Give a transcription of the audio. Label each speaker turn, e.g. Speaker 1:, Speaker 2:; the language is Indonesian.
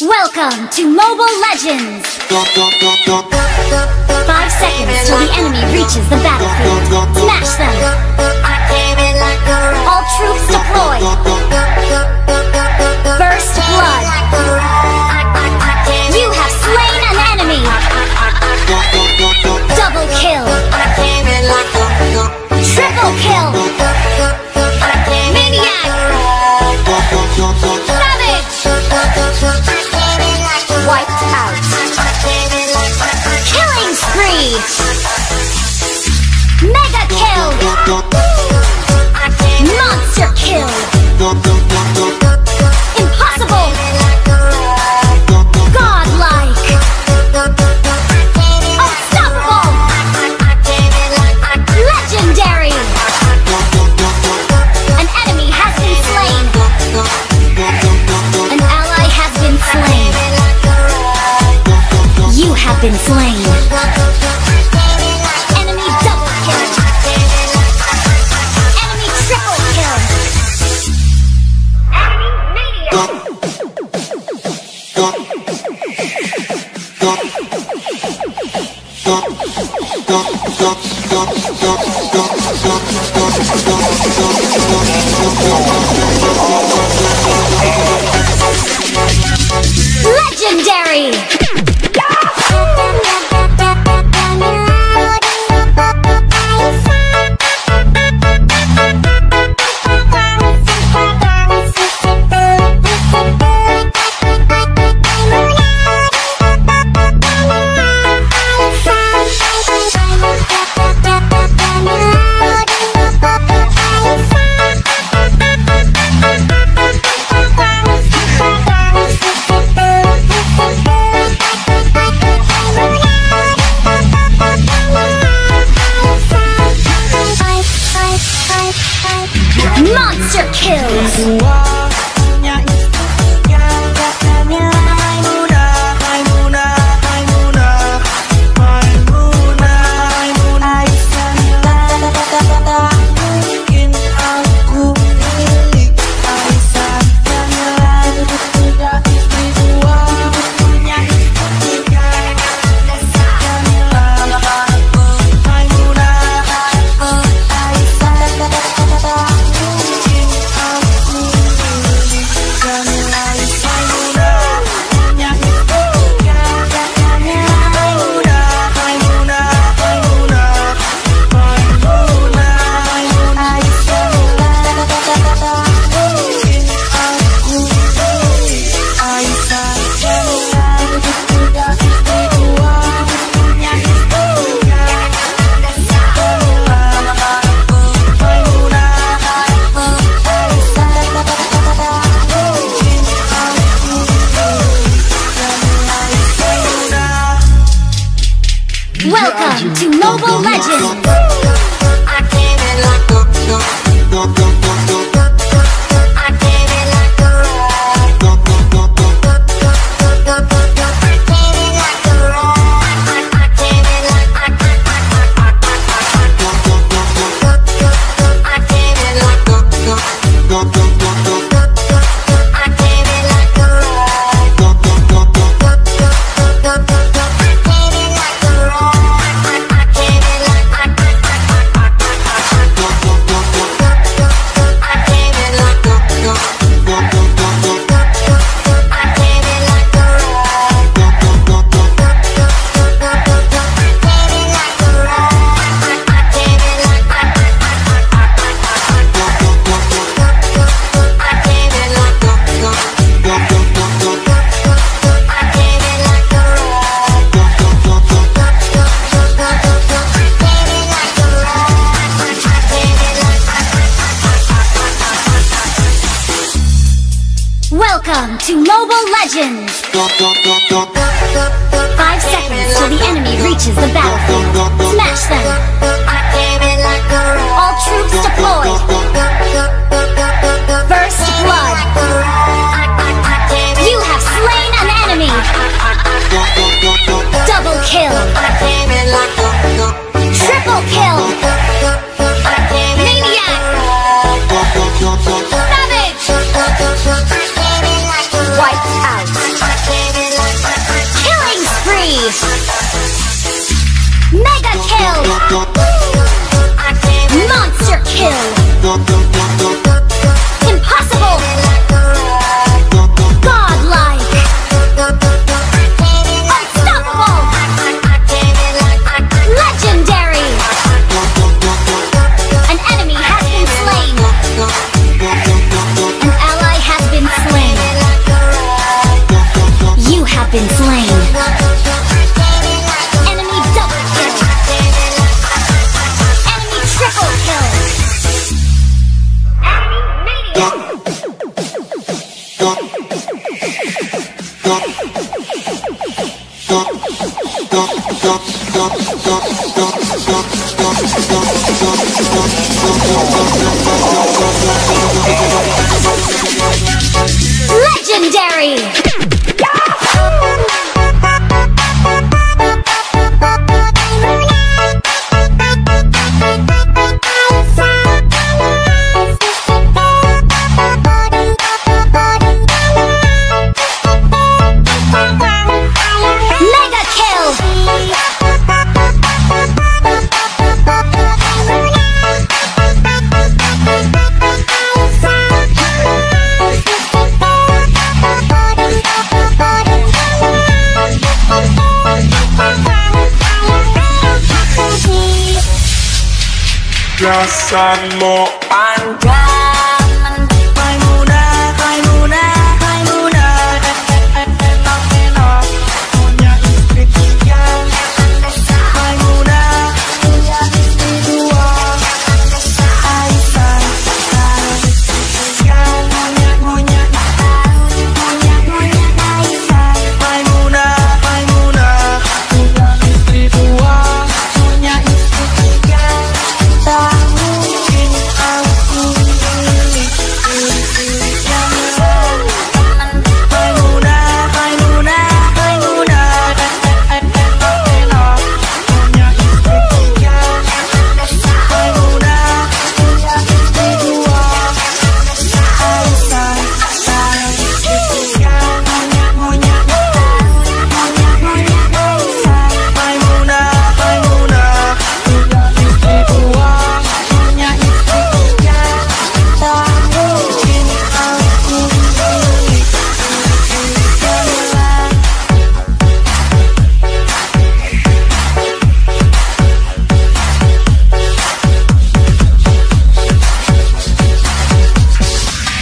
Speaker 1: Welcome to Mobile Legends! 5 seconds till the enemy reaches the battlefield. Smash them! All troops deployed! First blood! You have slain an enemy! Double kill! Triple kill! Maniac! Savage! Wiped out! Killing spree! Mega kill! Monster kill! Impossible! Godlike! Unstoppable! Legendary! An enemy has been slain! An ally has been slain! You have been slain! Enemy double kill! Enemy triple kill! Legendary! Monster kills! Welcome to Mobile Legends! Welcome to Mobile Legends! 5 seconds till the enemy reaches the battlefield. Smash them! All troops deployed! First blood! You have slain an enemy! Double kill! Triple kill! Maniac! Savage! Wiped out! Impossible! Godlike! Unstoppable! Legendary! An enemy has been slain! An ally has been slain! You have been slain! Enemy double kill! Enemy triple kill! Legendary! Mega kill!
Speaker 2: Plus and more and